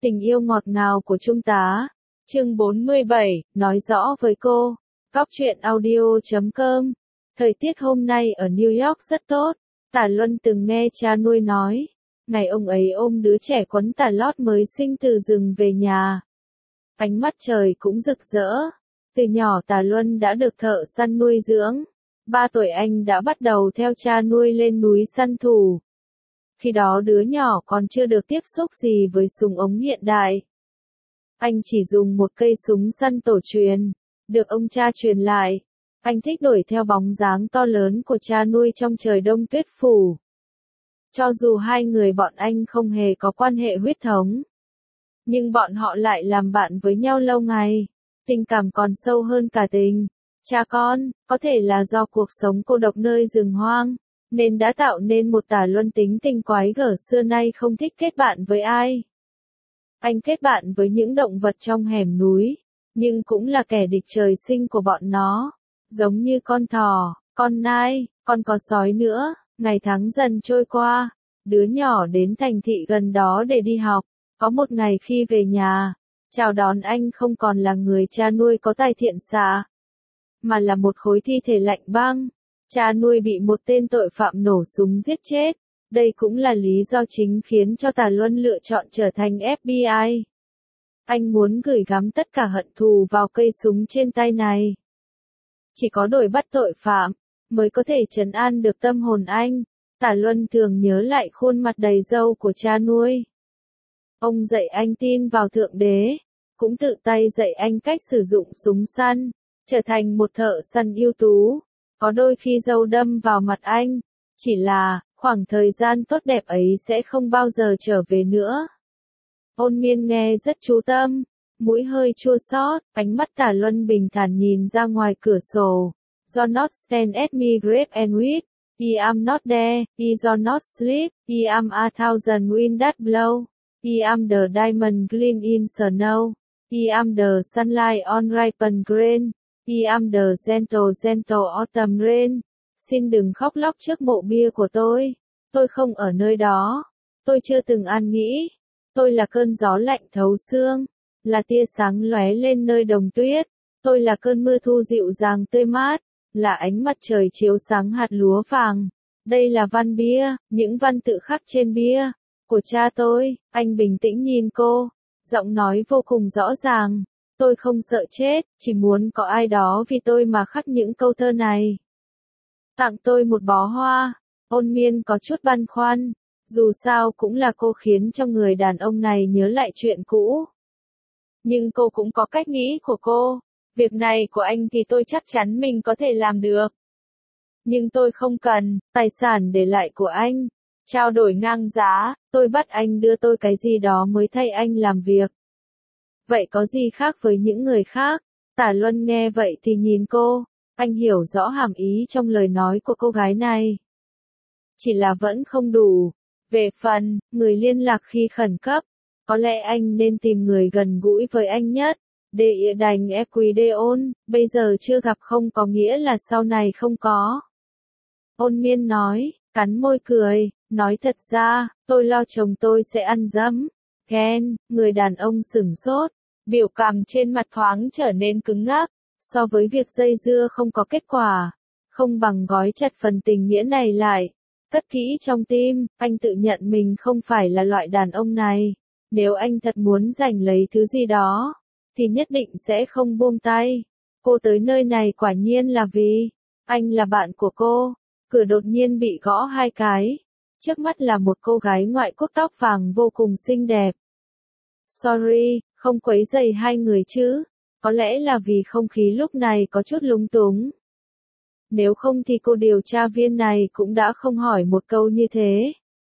Tình yêu ngọt ngào của Trung tá. Chương 47, nói rõ với cô. Góc truyện audio.com. Thời tiết hôm nay ở New York rất tốt. Tả Luân từng nghe cha nuôi nói, ngày ông ấy ôm đứa trẻ quấn tà lót mới sinh từ rừng về nhà. Ánh mắt trời cũng rực rỡ. Từ nhỏ Tả Luân đã được thợ săn nuôi dưỡng. 3 tuổi anh đã bắt đầu theo cha nuôi lên núi săn thú. Khi đó đứa nhỏ còn chưa được tiếp xúc gì với súng ống hiện đại. Anh chỉ dùng một cây súng săn tổ truyền, được ông cha truyền lại. Anh thích đuổi theo bóng dáng to lớn của cha nuôi trong trời đông tuyết phủ. Cho dù hai người bọn anh không hề có quan hệ huyết thống, nhưng bọn họ lại làm bạn với nhau lâu ngày. Tình cảm còn sâu hơn cả tình cha con, có thể là do cuộc sống cô độc nơi rừng hoang, nên đã tạo nên một Tả Luân tính tình quái gở xưa nay không thích kết bạn với ai. Anh kết bạn với những động vật trong hẻm núi, nhưng cũng là kẻ địch trời sinh của bọn nó, giống như con thỏ, con nai, còn có sói nữa. Ngày tháng dần trôi qua, đứa nhỏ đến thành thị gần đó để đi học. Có một ngày khi về nhà, chào đón anh không còn là người cha nuôi có tài thiện xạ, mà là một khối thi thể lạnh băng. Cha nuôi bị một tên tội phạm nổ súng giết chết. Đây cũng là lý do chính khiến cho Tả Luân lựa chọn trở thành FBI. Anh muốn gửi gắm tất cả hận thù vào cây súng trên tay này. Chỉ có đuổi bắt tội phạm mới có thể trấn an được tâm hồn anh. Tả Luân thường nhớ lại khuôn mặt đầy râu của cha nuôi. Ông dạy anh tin vào Thượng Đế, cũng tự tay dạy anh cách sử dụng súng săn, trở thành một thợ săn ưu tú. Có đôi khi râu đâm vào mặt anh, chỉ là, khoảng thời gian tốt đẹp ấy sẽ không bao giờ trở về nữa. Ôn Miên nghe rất chú tâm, mũi hơi chua xót, ánh mắt Tả Luân bình thản nhìn ra ngoài cửa sổ. Do not stand at me grave and weep, I am not there, I do not sleep, I am a thousand wind that blow, I am the diamond gleam in snow, I am the sunlight on ripened grain, I am the gentle autumn rain. Xin đừng khóc lóc trước mộ bia của tôi không ở nơi đó, tôi chưa từng an nghỉ, tôi là cơn gió lạnh thấu xương, là tia sáng lóe lên nơi đồng tuyết, tôi là cơn mưa thu dịu dàng tươi mát, là ánh mặt trời chiếu sáng hạt lúa vàng. Đây là văn bia, những văn tự khắc trên bia của cha tôi. Anh bình tĩnh nhìn cô, giọng nói vô cùng rõ ràng. Tôi không sợ chết, chỉ muốn có ai đó vì tôi mà khắc những câu thơ này. Tặng tôi một bó hoa. Ôn Miên có chút băn khoăn, dù sao cũng là cô khiến cho người đàn ông này nhớ lại chuyện cũ. Nhưng cô cũng có cách nghĩ của cô. Việc này của anh thì tôi chắc chắn mình có thể làm được. Nhưng tôi không cần tài sản để lại của anh. Trao đổi ngang giá, tôi bắt anh đưa tôi cái gì đó mới thay anh làm việc. Vậy có gì khác với những người khác? Tả Luân nghe vậy thì nhìn cô. Anh hiểu rõ hàm ý trong lời nói của cô gái này. Chỉ là vẫn không đủ. Về phần, người liên lạc khi khẩn cấp, có lẽ anh nên tìm người gần gũi với anh nhất. Để đành Equideon, bây giờ chưa gặp không có nghĩa là sau này không có. Ôn Miên nói, cắn môi cười, nói thật ra, tôi lo chồng tôi sẽ ăn dẫm. Ken, người đàn ông sửng sốt, biểu cảm trên mặt thoáng trở nên cứng ngắc. So với việc dây dưa không có kết quả, không bằng gói chặt phần tình nghĩa này lại. Cất kỹ trong tim, anh tự nhận mình không phải là loại đàn ông này. Nếu anh thật muốn giành lấy thứ gì đó, thì nhất định sẽ không buông tay. Cô tới nơi này quả nhiên là vì anh là bạn của cô. Cửa đột nhiên bị gõ 2 cái. Trước mắt là một cô gái ngoại quốc tóc vàng vô cùng xinh đẹp. Sorry, không quấy rầy hai người chứ. Có lẽ là vì không khí lúc này có chút lúng túng. Nếu không thì cô điều tra viên này cũng đã không hỏi một câu như thế.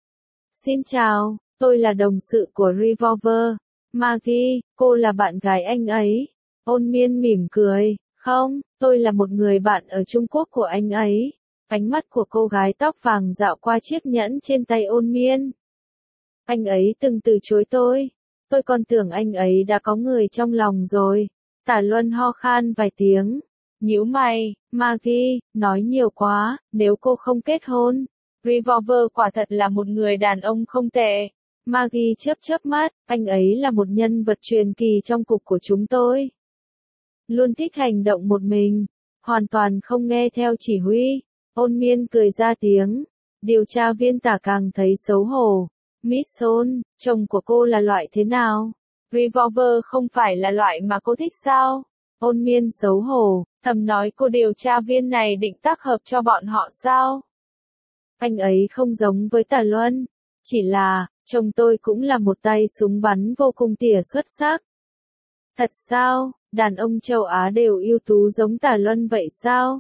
Xin chào, tôi là đồng sự của Revolver. Maggie, cô là bạn gái anh ấy. Ôn Miên mỉm cười. Không, tôi là một người bạn ở Trung Quốc của anh ấy. Ánh mắt của cô gái tóc vàng dạo qua chiếc nhẫn trên tay Ôn Miên. Anh ấy từng từ chối tôi. Tôi còn tưởng anh ấy đã có người trong lòng rồi. Tả Luân ho khan vài tiếng. Nhíu mày, Maggie, nói nhiều quá, nếu cô không kết hôn. Revolver quả thật là một người đàn ông không tệ. Maggie chớp chớp mắt, anh ấy là một nhân vật truyền kỳ trong cục của chúng tôi. Luôn thích hành động một mình, hoàn toàn không nghe theo chỉ huy. Ôn Miên cười ra tiếng. Điều tra viên Tả càng thấy xấu hổ. Miss Son, chồng của cô là loại thế nào? Revolver không phải là loại mà cô thích sao? Ôn Miên xấu hổ, thầm nói cô điều tra viên này định tác hợp cho bọn họ sao? Anh ấy không giống với Tả Luân. Chỉ là, chồng tôi cũng là một tay súng bắn vô cùng tỉa xuất sắc. Thật sao, đàn ông châu Á đều ưu tú giống Tả Luân vậy sao?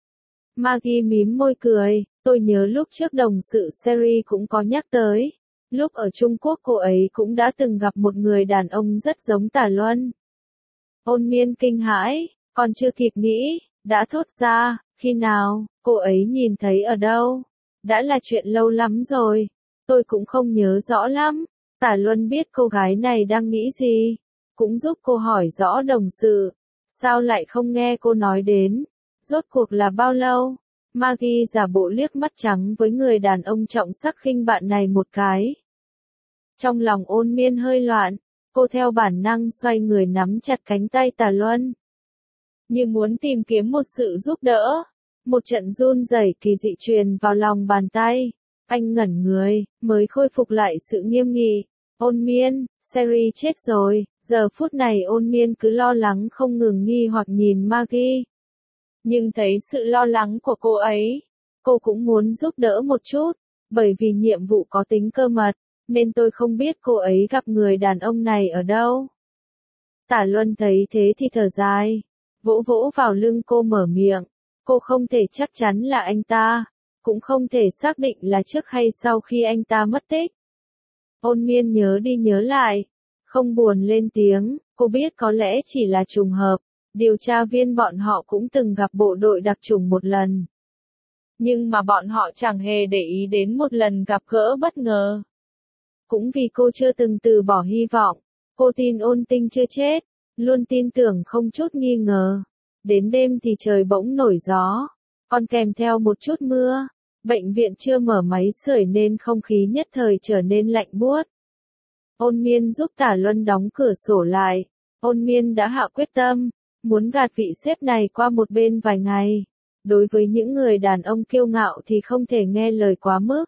Maggie mím môi cười, tôi nhớ lúc trước đồng sự Sherry cũng có nhắc tới. Lúc ở Trung Quốc cô ấy cũng đã từng gặp một người đàn ông rất giống Tả Luân. Ôn Miên kinh hãi, còn chưa kịp nghĩ, đã thốt ra, khi nào, cô ấy nhìn thấy ở đâu? Đã là chuyện lâu lắm rồi, tôi cũng không nhớ rõ lắm. Tả Luân biết cô gái này đang nghĩ gì, cũng giúp cô hỏi rõ đồng sự. Sao lại không nghe cô nói đến? Rốt cuộc là bao lâu? Maggie giả bộ liếc mắt trắng với người đàn ông trọng sắc khinh bạn này một cái. Trong lòng Ôn Miên hơi loạn, cô theo bản năng xoay người nắm chặt cánh tay Tả Luân. Như muốn tìm kiếm một sự giúp đỡ. Một trận run rẩy kỳ dị truyền vào lòng bàn tay. Anh ngẩn người, mới khôi phục lại sự nghiêm nghị. Ôn Miên, Sherry chết rồi. Giờ phút này Ôn Miên cứ lo lắng không ngừng nghi hoặc nhìn Maggie. Nhưng thấy sự lo lắng của cô ấy, cô cũng muốn giúp đỡ một chút, bởi vì nhiệm vụ có tính cơ mật, nên tôi không biết cô ấy gặp người đàn ông này ở đâu. Tả Luân thấy thế thì thở dài, vỗ vỗ vào lưng cô mở miệng, cô không thể chắc chắn là anh ta, cũng không thể xác định là trước hay sau khi anh ta mất tích. Ôn Miên nhớ đi nhớ lại, không buồn lên tiếng, cô biết có lẽ chỉ là trùng hợp. Điều tra viên bọn họ cũng từng gặp bộ đội đặc chủng một lần. Nhưng mà bọn họ chẳng hề để ý đến một lần gặp gỡ bất ngờ. Cũng vì cô chưa từng từ bỏ hy vọng, cô tin Ôn Tinh chưa chết, luôn tin tưởng không chút nghi ngờ. Đến đêm thì trời bỗng nổi gió, còn kèm theo một chút mưa. Bệnh viện chưa mở máy sưởi nên không khí nhất thời trở nên lạnh buốt. Ôn Miên giúp Tả Luân đóng cửa sổ lại. Ôn Miên đã hạ quyết tâm, muốn gạt vị sếp này qua một bên vài ngày. Đối với những người đàn ông kiêu ngạo thì không thể nghe lời quá mức.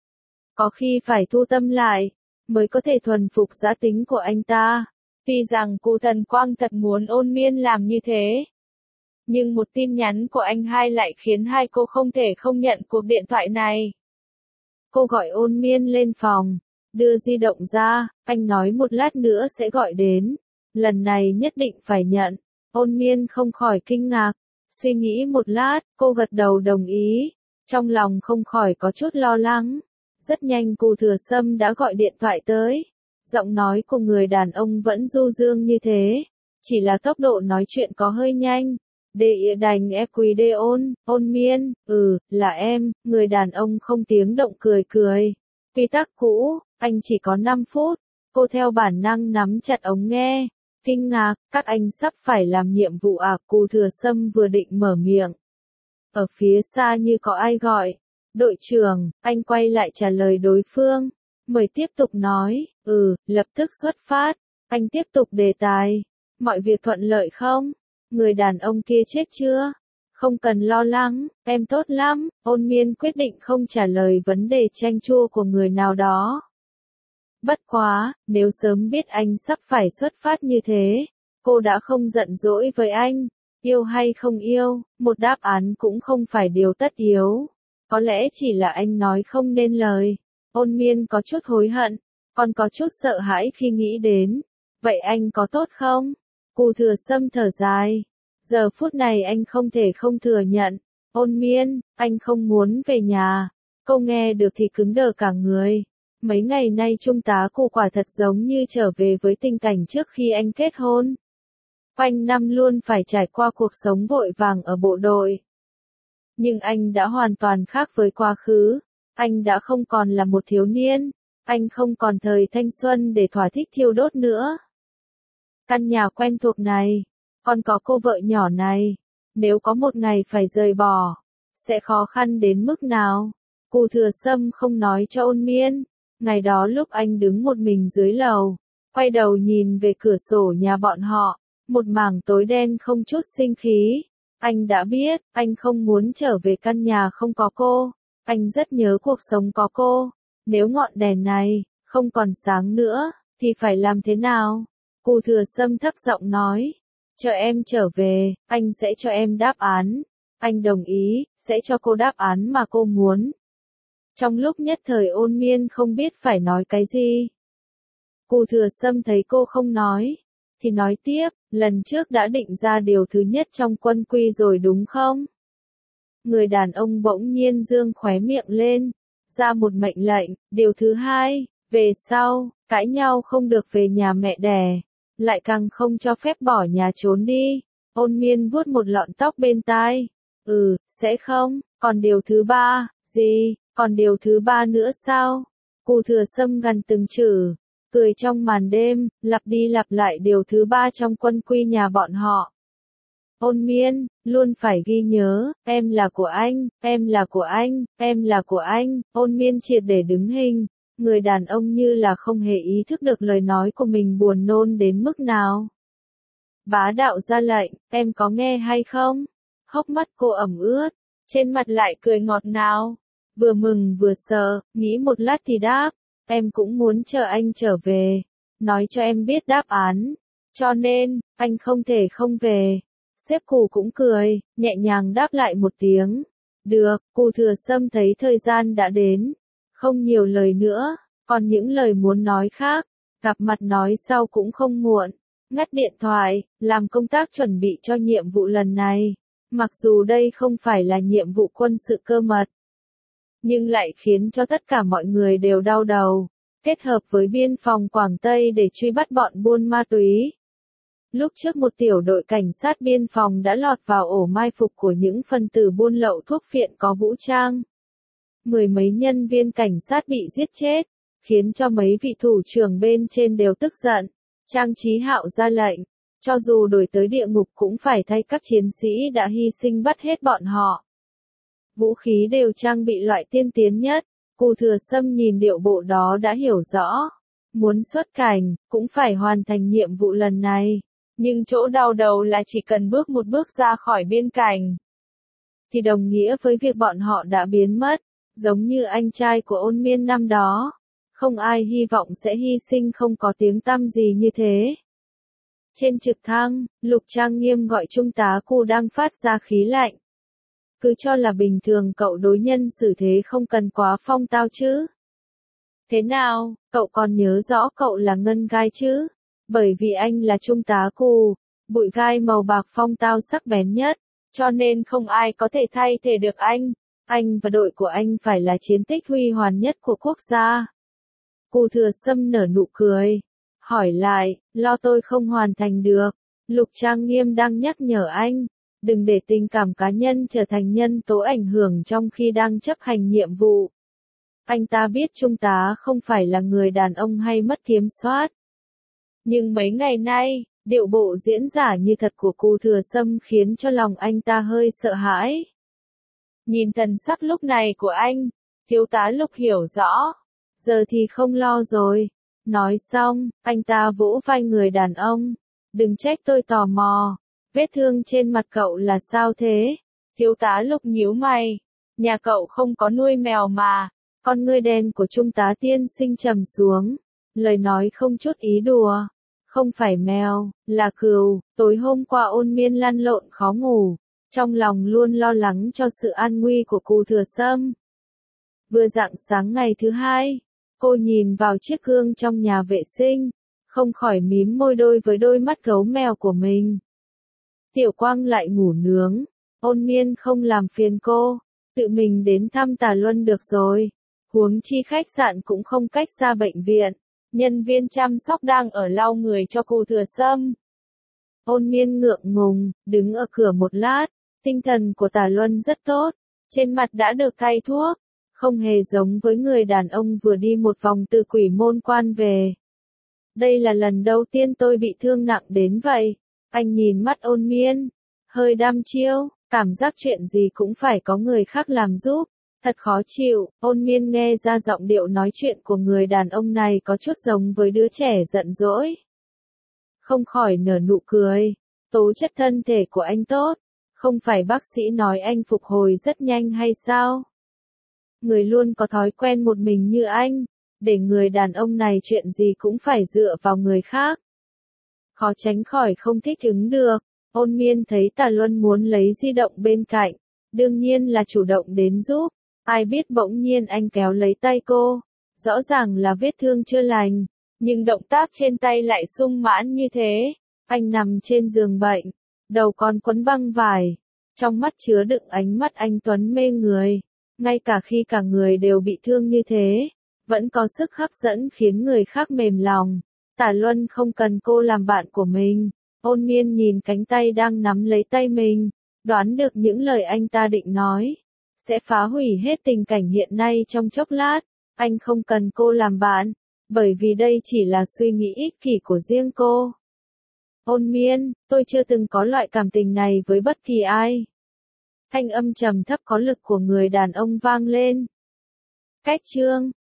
Có khi phải thu tâm lại, mới có thể thuần phục dã tính của anh ta. Tuy rằng cụ Thần Quang thật muốn Ôn Miên làm như thế. Nhưng một tin nhắn của anh hai lại khiến hai cô không thể không nhận cuộc điện thoại này. Cô gọi Ôn Miên lên phòng, đưa di động ra, anh nói một lát nữa sẽ gọi đến. Lần này nhất định phải nhận. Ôn Miên không khỏi kinh ngạc, suy nghĩ một lát, cô gật đầu đồng ý, trong lòng không khỏi có chút lo lắng. Rất nhanh Cù Thừa Sâm đã gọi điện thoại tới, giọng nói của người đàn ông vẫn du dương như thế, chỉ là tốc độ nói chuyện có hơi nhanh. Đệ đành quy đê Ôn Miên, là em, người đàn ông không tiếng động cười cười. Quy tắc cũ, anh chỉ có 5 phút, cô theo bản năng nắm chặt ống nghe. Kinh ngạc, các anh sắp phải làm nhiệm vụ à? Cù Thừa Sâm vừa định mở miệng. Ở phía xa như có ai gọi. Đội trưởng, anh quay lại trả lời đối phương. Mời tiếp tục nói, lập tức xuất phát. Anh tiếp tục đề tài. Mọi việc thuận lợi không? Người đàn ông kia chết chưa? Không cần lo lắng, em tốt lắm. Ôn Miên quyết định không trả lời vấn đề chanh chua của người nào đó. Bất quá, nếu sớm biết anh sắp phải xuất phát như thế, cô đã không giận dỗi với anh. Yêu hay không yêu, một đáp án cũng không phải điều tất yếu. Có lẽ chỉ là anh nói không nên lời. Ôn Miên có chút hối hận, còn có chút sợ hãi khi nghĩ đến. Vậy anh có tốt không? Cù Thừa Sâm thở dài. Giờ phút này anh không thể không thừa nhận. Ôn Miên, anh không muốn về nhà. Cô nghe được thì cứng đờ cả người. Mấy ngày nay Trung tá Cù quả thật giống như trở về với tình cảnh trước khi anh kết hôn. Quanh năm luôn phải trải qua cuộc sống vội vàng ở bộ đội. Nhưng anh đã hoàn toàn khác với quá khứ. Anh đã không còn là một thiếu niên. Anh không còn thời thanh xuân để thỏa thích thiêu đốt nữa. Căn nhà quen thuộc này, còn có cô vợ nhỏ này, nếu có một ngày phải rời bỏ, sẽ khó khăn đến mức nào? Cù Thừa Sâm không nói cho Ôn Miên, Ngày đó lúc anh đứng một mình dưới lầu, quay đầu nhìn về cửa sổ nhà bọn họ, một mảng tối đen không chút sinh khí. Anh đã biết, anh không muốn trở về căn nhà không có cô. Anh rất nhớ cuộc sống có cô. Nếu ngọn đèn này không còn sáng nữa, thì phải làm thế nào? Cù Thừa Sâm thấp giọng nói. Chờ em trở về, anh sẽ cho em đáp án. Anh đồng ý, sẽ cho cô đáp án mà cô muốn. Trong lúc nhất thời Ôn Miên không biết phải nói cái gì. Cù Thừa Sâm thấy cô không nói, thì nói tiếp, lần trước đã định ra điều thứ nhất trong quân quy rồi đúng không? Người đàn ông bỗng nhiên dương khóe miệng lên, ra một mệnh lệnh, điều thứ hai, về sau, cãi nhau không được về nhà mẹ đẻ, lại càng không cho phép bỏ nhà trốn đi. Ôn Miên vuốt một lọn tóc bên tai. Sẽ không, còn điều thứ ba, gì, còn điều thứ ba nữa sao? Cù Thừa Sâm gần từng chữ, cười trong màn đêm, lặp đi lặp lại điều thứ ba trong quân quy nhà bọn họ. Ôn Miên, luôn phải ghi nhớ, em là của anh, em là của anh, em là của anh. Ôn Miên triệt để đứng hình, người đàn ông như là không hề ý thức được lời nói của mình buồn nôn đến mức nào. Bá đạo ra lệnh, em có nghe hay không? Hốc mắt cô ẩm ướt, trên mặt lại cười ngọt ngào, vừa mừng vừa sợ, nghĩ một lát thì đáp, em cũng muốn chờ anh trở về, nói cho em biết đáp án, cho nên, anh không thể không về. Sếp Cù cũng cười, nhẹ nhàng đáp lại một tiếng. Được, Cù Thừa Sâm thấy thời gian đã đến, không nhiều lời nữa, còn những lời muốn nói khác, gặp mặt nói sau cũng không muộn. Ngắt điện thoại, làm công tác chuẩn bị cho nhiệm vụ lần này. Mặc dù đây không phải là nhiệm vụ quân sự cơ mật, nhưng lại khiến cho tất cả mọi người đều đau đầu, kết hợp với biên phòng Quảng Tây để truy bắt bọn buôn ma túy. Lúc trước một tiểu đội cảnh sát biên phòng đã lọt vào ổ mai phục của những phần tử buôn lậu thuốc phiện có vũ trang. Mười mấy nhân viên cảnh sát bị giết chết, khiến cho mấy vị thủ trưởng bên trên đều tức giận. Trang Chí Hạo ra lệnh, cho dù đổi tới địa ngục cũng phải thay các chiến sĩ đã hy sinh bắt hết bọn họ. Vũ khí đều trang bị loại tiên tiến nhất. Cù Thừa Sâm nhìn điệu bộ đó đã hiểu rõ. Muốn xuất cảnh, cũng phải hoàn thành nhiệm vụ lần này. Nhưng chỗ đau đầu là chỉ cần bước một bước ra khỏi biên cảnh, thì đồng nghĩa với việc bọn họ đã biến mất, giống như anh trai của Ôn Miên năm đó. Không ai hy vọng sẽ hy sinh không có tiếng tăm gì như thế. Trên trực thăng, Lục Trang Nghiêm gọi Trung tá Cù đang phát ra khí lạnh. Cứ cho là bình thường cậu đối nhân xử thế không cần quá phong tao chứ. Thế nào, cậu còn nhớ rõ cậu là Ngân Gai chứ? Bởi vì anh là Trung tá Cù, bụi gai màu bạc phong tao sắc bén nhất, cho nên không ai có thể thay thế được anh. Anh và đội của anh phải là chiến tích huy hoàng nhất của quốc gia. Cù Thừa Sâm nở nụ cười, hỏi lại, lo tôi không hoàn thành được. Lục Trang Nghiêm đang nhắc nhở anh, đừng để tình cảm cá nhân trở thành nhân tố ảnh hưởng trong khi đang chấp hành nhiệm vụ. Anh ta biết Trung tá không phải là người đàn ông hay mất kiểm soát. Nhưng mấy ngày nay, điệu bộ diễn giả như thật của Cù Thừa Sâm khiến cho lòng anh ta hơi sợ hãi. Nhìn thần sắc lúc này của anh, thiếu tá Lục hiểu rõ. Giờ thì không lo rồi. Nói xong, anh ta vỗ vai người đàn ông. Đừng trách tôi tò mò. Vết thương trên mặt cậu là sao thế? Thiếu tá Lục nhíu mày. Nhà cậu không có nuôi mèo mà. Con ngươi đen của Trung tá tiên sinh trầm xuống. Lời nói không chút ý đùa. Không phải mèo, là cừu. Tối hôm qua Ôn Miên lăn lộn khó ngủ. Trong lòng luôn lo lắng cho sự an nguy của Cù Thừa Sâm. Vừa rạng sáng ngày thứ hai, cô nhìn vào chiếc gương trong nhà vệ sinh, không khỏi mím môi đôi với đôi mắt gấu mèo của mình. Tiểu Quang lại ngủ nướng, Ôn Miên không làm phiền cô, tự mình đến thăm Tà Luân được rồi. Huống chi khách sạn cũng không cách xa bệnh viện, nhân viên chăm sóc đang ở lau người cho Cù Thừa Sâm. Ôn Miên ngượng ngùng, đứng ở cửa một lát, tinh thần của Tà Luân rất tốt, trên mặt đã được thay thuốc. Không hề giống với người đàn ông vừa đi một vòng từ Quỷ Môn Quan về. Đây là lần đầu tiên tôi bị thương nặng đến vậy. Anh nhìn mắt Ôn Miên, hơi đăm chiêu, cảm giác chuyện gì cũng phải có người khác làm giúp. Thật khó chịu, Ôn Miên nghe ra giọng điệu nói chuyện của người đàn ông này có chút giống với đứa trẻ giận dỗi. Không khỏi nở nụ cười. Tố chất thân thể của anh tốt, không phải bác sĩ nói anh phục hồi rất nhanh hay sao? Người luôn có thói quen một mình như anh, để người đàn ông này chuyện gì cũng phải dựa vào người khác. Khó tránh khỏi không thích ứng được. Ôn Miên thấy Tà Luân muốn lấy di động bên cạnh, đương nhiên là chủ động đến giúp. Ai biết bỗng nhiên anh kéo lấy tay cô, rõ ràng là vết thương chưa lành, nhưng động tác trên tay lại sung mãn như thế. Anh nằm trên giường bệnh, đầu còn quấn băng vải, trong mắt chứa đựng ánh mắt anh tuấn mê người. Ngay cả khi cả người đều bị thương như thế, vẫn có sức hấp dẫn khiến người khác mềm lòng. Tả Luân không cần cô làm bạn của mình. Ôn Miên nhìn cánh tay đang nắm lấy tay mình, đoán được những lời anh ta định nói sẽ phá hủy hết tình cảnh hiện nay trong chốc lát. Anh không cần cô làm bạn, bởi vì đây chỉ là suy nghĩ ích kỷ của riêng cô. Ôn Miên, tôi chưa từng có loại cảm tình này với bất kỳ ai. Thanh âm trầm thấp có lực của người đàn ông vang lên. Cách chương